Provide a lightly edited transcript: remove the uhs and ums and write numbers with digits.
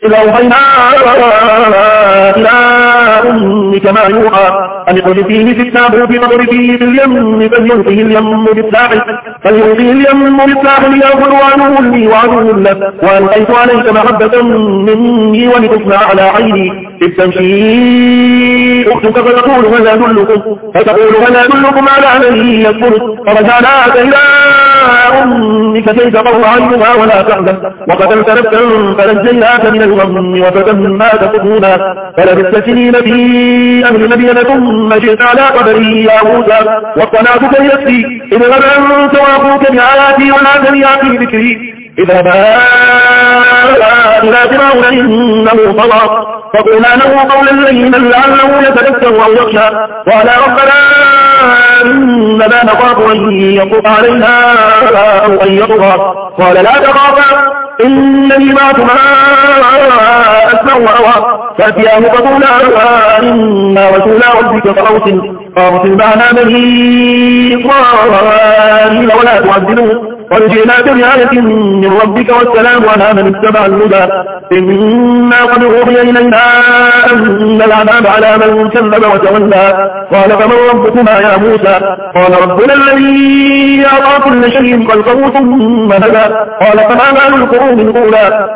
إذا أوحينا إلى أمك ما يوحى أن اقذفيه في التابوت فاضربيه في اليم فليلقه اليم بالساحل يأخذ عدو لي وعدو له وألقيت عليك محبة مني ولتصنع على عيني إذ تمشي أختك فتقول هل أدلكم على من يكفر فرجعناك إلى أمك كي تقر عينها ولا تحزن وقتلت نفسا فنجيناك من الغم وفتناك فتونا فلبثت سنين في أهل مدينة ثم جئت على قدري يا موسى واصطنعتك لنفسي اذهب أنت وأخوك بآياتي ولا تنيا في ذكري اذهبا إلى فرعون إنه طغى فقولا له قولا لينا لعله يتذكر أو يخشى قال ربنا إننا نخاف أن يطغى علينا أو أن يطغى قال لا تخافا إنني معكما أسمع وأرى فأتياه فقولا إنا رسولا ربك فأرسل معنا بني إسرائيل ولا تعذبوه قد جئنا بآية من ربك والسلام على من اتبع الهدى إنا قد أوحي إلينا أن العذاب على من كذب وتولى قال فمن ربكما يا موسى قال ربنا الذي أعطى كل شيء خلقه ثم هدى قال فما بال القرون الأولى